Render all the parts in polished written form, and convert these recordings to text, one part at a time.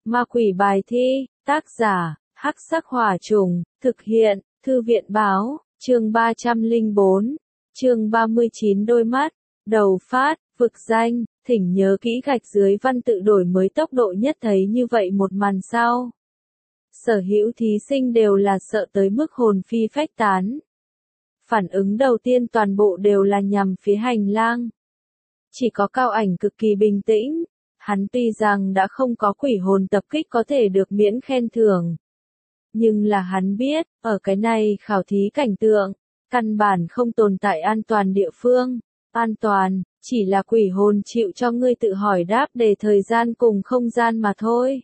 Ma quỷ bài thi, tác giả, Hắc Sắc Hỏa Trùng, thực hiện, Thư viện báo, chương 304, chương 39 đôi mắt, đầu phát, vực danh, thỉnh nhớ kỹ gạch dưới văn tự đổi mới tốc độ nhất thấy như vậy một màn sau. Sở hữu thí sinh đều là sợ tới mức hồn phi phách tán. Phản ứng đầu tiên toàn bộ đều là nhằm phía hành lang. Chỉ có Cao Ảnh cực kỳ bình tĩnh. Hắn tuy rằng đã không có quỷ hồn tập kích có thể được miễn khen thưởng. Nhưng là hắn biết, ở cái này khảo thí cảnh tượng, căn bản không tồn tại an toàn địa phương. An toàn, chỉ là quỷ hồn chịu cho ngươi tự hỏi đáp đề thời gian cùng không gian mà thôi.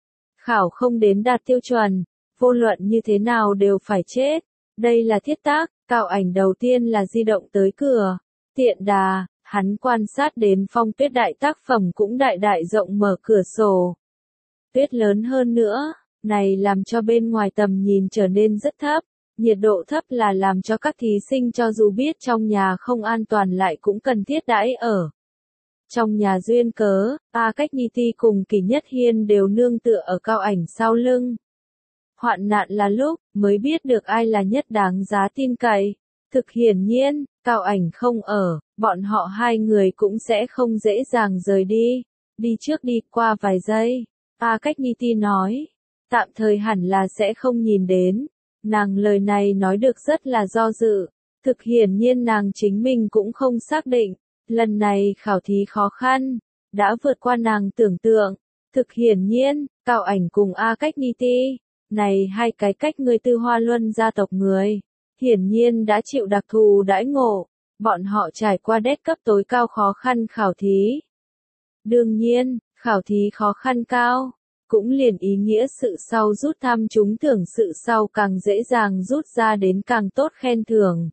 Khảo không đến đạt tiêu chuẩn, vô luận như thế nào đều phải chết. Đây là thiết tác, Cao Ảnh đầu tiên là di động tới cửa. Tiện đà, hắn quan sát đến Phong Tuyết đại tác phẩm cũng đại đại rộng mở cửa sổ. Tuyết lớn hơn nữa, này làm cho bên ngoài tầm nhìn trở nên rất thấp. Nhiệt độ thấp là làm cho các thí sinh cho dù biết trong nhà không an toàn lại cũng cần thiết đãi ở. Trong nhà duyên cớ, A Cách Nhi Ti cùng Kỷ Nhất Hiên đều nương tựa ở Cao Ảnh sau lưng. Hoạn nạn là lúc mới biết được ai là nhất đáng giá tin cậy. Thực hiển nhiên, Cao Ảnh không ở, bọn họ hai người cũng sẽ không dễ dàng rời đi. Đi trước đi qua vài giây. A Cách Nhi Ti nói. Tạm thời hẳn là sẽ không nhìn đến. Nàng lời này nói được rất là do dự. Thực hiển nhiên nàng chính mình cũng không xác định. Lần này khảo thí khó khăn. Đã vượt qua nàng tưởng tượng. Thực hiển nhiên, Cao Ảnh cùng A Cách Nhi Ti. Này hai cái cách người Tư Hoa Luân gia tộc người. Hiển nhiên đã chịu đặc thù đãi ngộ. Bọn họ trải qua đét cấp tối cao khó khăn khảo thí. Đương nhiên, khảo thí khó khăn cao. Cũng liền ý nghĩa sự sau rút thăm trúng thưởng sự sau càng dễ dàng rút ra đến càng tốt khen thưởng.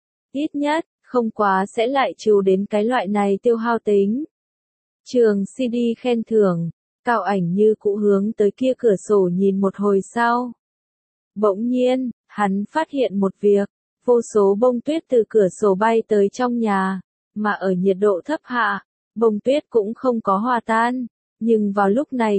Ít nhất, không quá sẽ lại trừ đến cái loại này tiêu hao tính. Trường CD khen thưởng, Cao Ảnh như cũ hướng tới kia cửa sổ nhìn một hồi sau. Bỗng nhiên, hắn phát hiện một việc, vô số bông tuyết từ cửa sổ bay tới trong nhà, mà ở nhiệt độ thấp hạ, bông tuyết cũng không có hòa tan, nhưng vào lúc này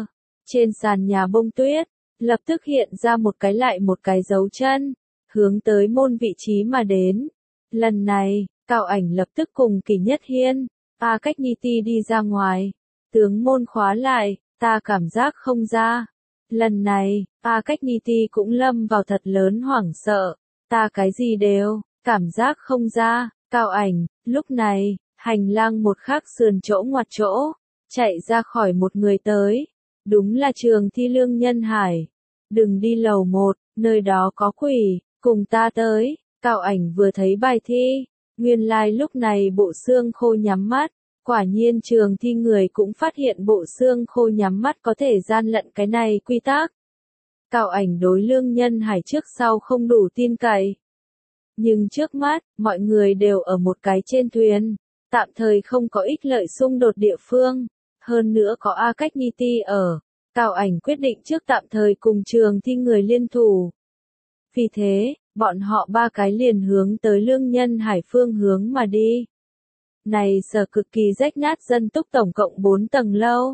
trên sàn nhà bông tuyết, lập tức hiện ra một cái lại một cái dấu chân, hướng tới môn vị trí mà đến. Lần này, Cao Ảnh lập tức cùng Kỷ Nhất Hiên, A Cách Nhi Ti đi ra ngoài. Tướng môn khóa lại, ta cảm giác không ra. Lần này, A Cách Nhi Ti cũng lâm vào thật lớn hoảng sợ. Ta cái gì đều, cảm giác không ra. Cao Ảnh, lúc này, hành lang một khắc sườn chỗ ngoặt chỗ, chạy ra khỏi một người tới. Đúng là Trường Thi Lương Nhân Hải. Đừng đi lầu 1, nơi đó có quỷ, cùng ta tới. Cao Ảnh vừa thấy bài thi, nguyên lai lúc này Bộ Xương Khô nhắm mắt. Quả nhiên Trường Thi người cũng phát hiện Bộ Xương Khô nhắm mắt có thể gian lận cái này quy tắc. Cao Ảnh đối Lương Nhân Hải trước sau không đủ tin cậy. Nhưng trước mắt, mọi người đều ở một cái trên thuyền, tạm thời không có ích lợi xung đột địa phương. Hơn nữa có A Cách Nhi Ti ở, Cao Ảnh quyết định trước tạm thời cùng Trường Thi người liên thủ. Vì thế, bọn họ ba cái liền hướng tới Lương Nhân Hải phương hướng mà đi. Này sở cực kỳ rách nát dân túc tổng cộng 4 tầng lâu.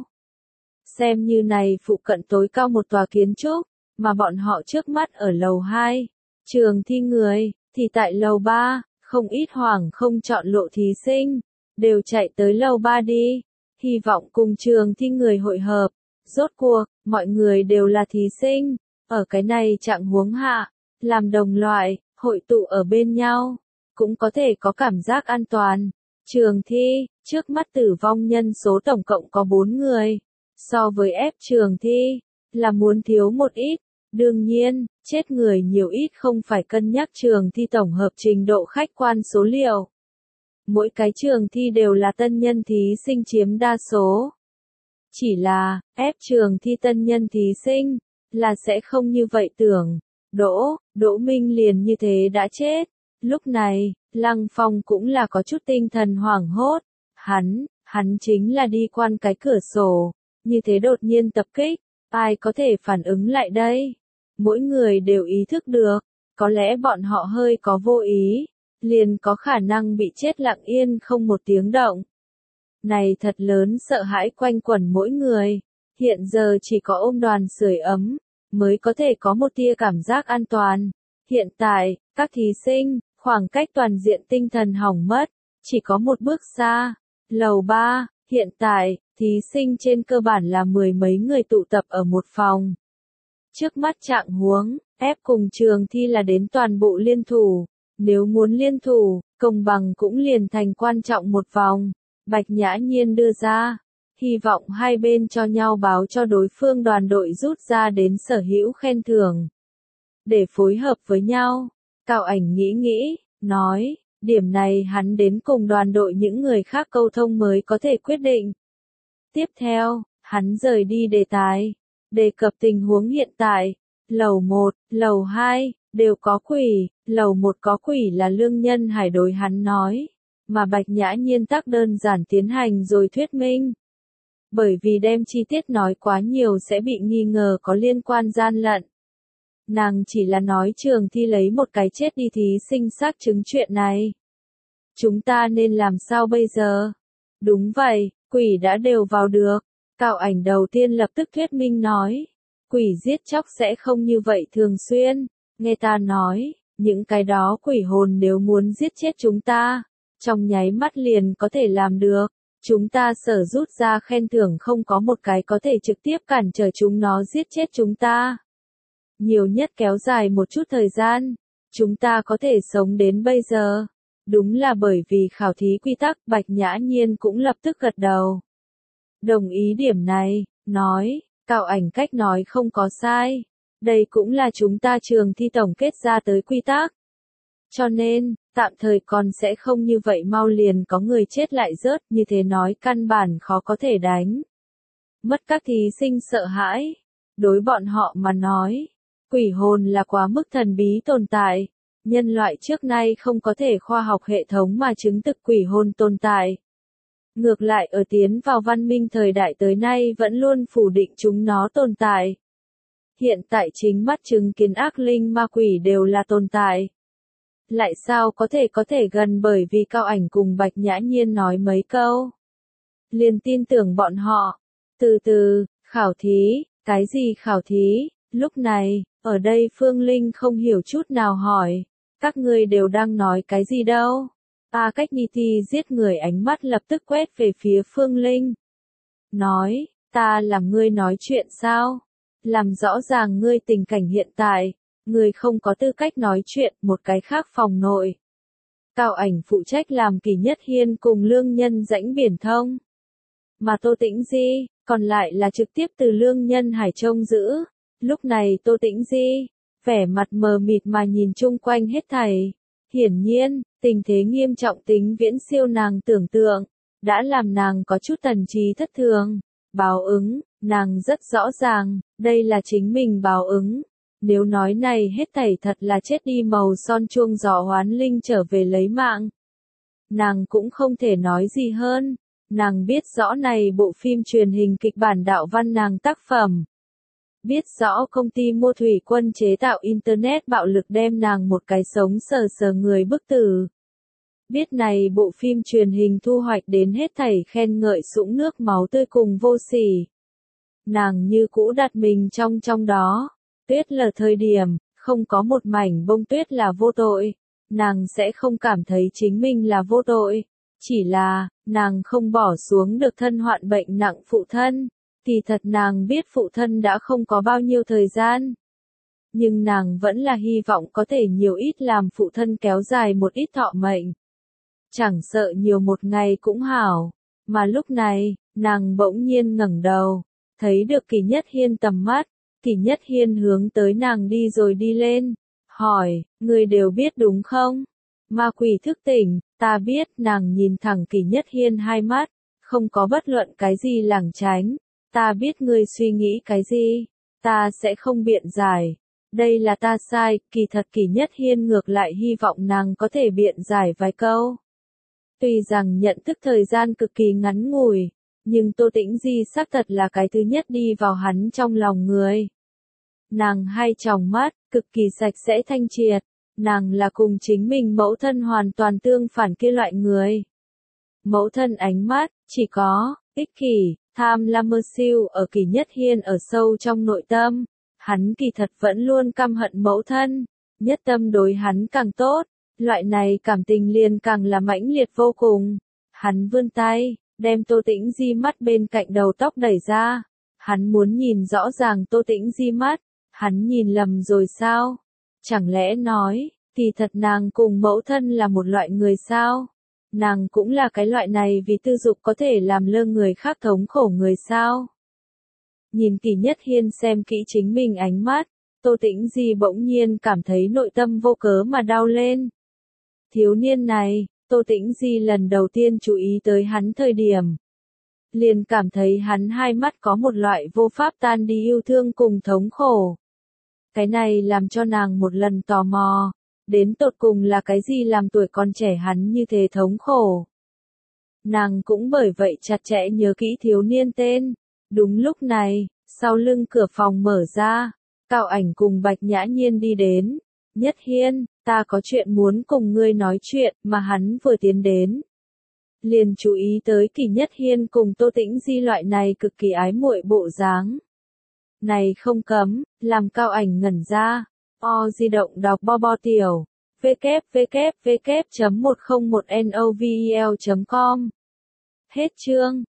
Xem như này phụ cận tối cao một tòa kiến trúc, mà bọn họ trước mắt ở lầu 2. Trường Thi người, thì tại lầu 3, không ít hoảng không chọn lộ thí sinh, đều chạy tới lầu 3 đi. Hy vọng cùng Trường Thi người hội hợp. Rốt cuộc, mọi người đều là thí sinh. Ở cái này trạng huống hạ, làm đồng loại, hội tụ ở bên nhau, cũng có thể có cảm giác an toàn. Trường Thi, trước mắt tử vong nhân số tổng cộng có 4 người. So với ép Trường Thi, là muốn thiếu một ít. Đương nhiên, chết người nhiều ít không phải cân nhắc Trường Thi tổng hợp trình độ khách quan số liệu. Mỗi cái Trường Thi đều là tân nhân thí sinh chiếm đa số. Chỉ là, ép Trường Thi tân nhân thí sinh, là sẽ không như vậy tưởng. Đỗ Minh liền như thế đã chết. Lúc này, Lăng Phong cũng là có chút tinh thần hoảng hốt. Hắn chính là đi quan cái cửa sổ. Như thế đột nhiên tập kích, ai có thể phản ứng lại đây? Mỗi người đều ý thức được, có lẽ bọn họ hơi có vô ý, liền có khả năng bị chết lặng yên không một tiếng động. Này thật lớn sợ hãi quanh quẩn mỗi người. Hiện giờ chỉ có ôm đoàn sưởi ấm, mới có thể có một tia cảm giác an toàn. Hiện tại, các thí sinh, khoảng cách toàn diện tinh thần hỏng mất, chỉ có một bước xa. Lầu 3, hiện tại, thí sinh trên cơ bản là mười mấy người tụ tập ở một phòng. Trước mắt trạng huống, ép cùng trường thi là đến toàn bộ liên thủ. Nếu muốn liên thủ, công bằng cũng liền thành quan trọng một vòng. Bạch Nhã Nhiên đưa ra, hy vọng hai bên cho nhau báo cho đối phương đoàn đội rút ra đến sở hữu khen thưởng. Để phối hợp với nhau, Cao Ảnh nghĩ nghĩ, nói, điểm này hắn đến cùng đoàn đội những người khác câu thông mới có thể quyết định. Tiếp theo, hắn rời đi đề tài, đề cập tình huống hiện tại, lầu 1, lầu 2, đều có quỷ, lầu 1 có quỷ là Lương Nhân Hải đối hắn nói, mà Bạch Nhã Nhiên tắc đơn giản tiến hành rồi thuyết minh. Bởi vì đem chi tiết nói quá nhiều sẽ bị nghi ngờ có liên quan gian lận. Nàng chỉ là nói trường thi lấy một cái chết đi thí sinh xác chứng chuyện này. Chúng ta nên làm sao bây giờ? Đúng vậy, quỷ đã đều vào được. Cao Ảnh đầu tiên lập tức thuyết minh nói. Quỷ giết chóc sẽ không như vậy thường xuyên. Nghe ta nói, những cái đó quỷ hồn nếu muốn giết chết chúng ta, trong nháy mắt liền có thể làm được. Chúng ta sở rút ra khen thưởng không có một cái có thể trực tiếp cản trở chúng nó giết chết chúng ta. Nhiều nhất kéo dài một chút thời gian, chúng ta có thể sống đến bây giờ. Đúng là bởi vì khảo thí quy tắc, Bạch Nhã Nhiên cũng lập tức gật đầu. Đồng ý điểm này, nói, Cao Ảnh cách nói không có sai. Đây cũng là chúng ta trường thi tổng kết ra tới quy tắc. Cho nên, tạm thời còn sẽ không như vậy mau liền có người chết lại rớt, như thế nói căn bản khó có thể đánh. Mất các thí sinh sợ hãi. Đối bọn họ mà nói, quỷ hồn là quá mức thần bí tồn tại. Nhân loại trước nay không có thể khoa học hệ thống mà chứng thực quỷ hồn tồn tại. Ngược lại ở tiến vào văn minh thời đại tới nay vẫn luôn phủ định chúng nó tồn tại. Hiện tại chính mắt chứng kiến ác linh ma quỷ đều là tồn tại. Lại sao có thể gần bởi vì Cao Ảnh cùng Bạch Nhã Nhiên nói mấy câu. Liền tin tưởng bọn họ. Từ từ, khảo thí, cái gì khảo thí? Lúc này, ở đây Phương Linh không hiểu chút nào hỏi. Các ngươi đều đang nói cái gì đâu? A Cách Ni Thi giết người ánh mắt lập tức quét về phía Phương Linh. Nói, ta làm ngươi nói chuyện sao? Làm rõ ràng ngươi tình cảnh hiện tại. Ngươi không có tư cách nói chuyện, một cái khác phòng nội. Cao Ảnh phụ trách làm Kỳ Nhất Hiên cùng Lương Nhân Rãnh biển thông. Mà Tô Tĩnh Di, còn lại là trực tiếp từ Lương Nhân Hải trông giữ. Lúc này Tô Tĩnh Di, vẻ mặt mờ mịt mà nhìn chung quanh hết thảy. Hiển nhiên, tình thế nghiêm trọng tính viễn siêu nàng tưởng tượng, đã làm nàng có chút thần trí thất thường. Báo ứng, nàng rất rõ ràng, đây là chính mình báo ứng. Nếu nói này hết thảy thật là chết đi màu son chuông gió hoán linh trở về lấy mạng. Nàng cũng không thể nói gì hơn. Nàng biết rõ này bộ phim truyền hình kịch bản đạo văn nàng tác phẩm. Biết rõ công ty mua thủy quân chế tạo Internet bạo lực đem nàng một cái sống sờ sờ người bức tử. Biết này bộ phim truyền hình thu hoạch đến hết thảy khen ngợi sũng nước máu tươi cùng vô sỉ. Nàng như cũ đặt mình trong đó. Tuyết lở thời điểm, không có một mảnh bông tuyết là vô tội. Nàng sẽ không cảm thấy chính mình là vô tội. Chỉ là, nàng không bỏ xuống được thân hoạn bệnh nặng phụ thân. Kỳ thật nàng biết phụ thân đã không có bao nhiêu thời gian. Nhưng nàng vẫn là hy vọng có thể nhiều ít làm phụ thân kéo dài một ít thọ mệnh. Chẳng sợ nhiều một ngày cũng hảo. Mà lúc này, nàng bỗng nhiên ngẩng đầu. Thấy được Kỳ Nhất Hiên tầm mắt. Kỳ Nhất Hiên hướng tới nàng đi rồi đi lên. Hỏi, người đều biết đúng không? Ma quỷ thức tỉnh, ta biết. Nàng nhìn thẳng Kỳ Nhất Hiên hai mắt. Không có bất luận cái gì lảng tránh. Ta biết ngươi suy nghĩ cái gì. Ta sẽ không biện giải. Đây là ta sai. Kỳ thật Kỳ Nhất Hiên ngược lại hy vọng nàng có thể biện giải vài câu. Tuy rằng nhận thức thời gian cực kỳ ngắn ngủi. Nhưng Tô Tĩnh Di xác thật là cái thứ nhất đi vào hắn trong lòng người. Nàng hai tròng mắt, cực kỳ sạch sẽ thanh triệt. Nàng là cùng chính mình mẫu thân hoàn toàn tương phản kia loại người. Mẫu thân ánh mắt, chỉ có, ích kỷ, Tham lam mơ siêu ở Kỳ Nhất Hiên ở sâu trong nội tâm, hắn kỳ thật vẫn luôn căm hận mẫu thân, nhất tâm đối hắn càng tốt, loại này cảm tình liền càng là mãnh liệt vô cùng. Hắn vươn tay, đem Tô Tĩnh Di mắt bên cạnh đầu tóc đẩy ra, hắn muốn nhìn rõ ràng Tô Tĩnh Di mắt, hắn nhìn lầm rồi sao? Chẳng lẽ nói, kỳ thật nàng cùng mẫu thân là một loại người sao? Nàng cũng là cái loại này vì tư dục có thể làm lơ người khác thống khổ người sao? Nhìn Kỳ Nhất Hiên xem kỹ chính mình ánh mắt, Tô Tĩnh Di bỗng nhiên cảm thấy nội tâm vô cớ mà đau lên. Thiếu niên này, Tô Tĩnh Di lần đầu tiên chú ý tới hắn thời điểm, liền cảm thấy hắn hai mắt có một loại vô pháp tan đi yêu thương cùng thống khổ. Cái này làm cho nàng một lần tò mò, đến tột cùng là cái gì làm tuổi còn trẻ hắn như thế thống khổ. Nàng cũng bởi vậy chặt chẽ nhớ kỹ thiếu niên tên. Đúng lúc này, sau lưng cửa phòng mở ra, Cao Ảnh cùng Bạch Nhã Nhiên đi đến. Nhất Hiên, ta có chuyện muốn cùng ngươi nói chuyện, mà hắn vừa tiến đến. Liền chú ý tới Kỳ Nhất Hiên cùng Tô Tĩnh Di loại này cực kỳ ái muội bộ dáng. Này không cấm, làm Cao Ảnh ngẩn ra. Di động đọc bo bo tiểu. www.101novel.com. Hết chương.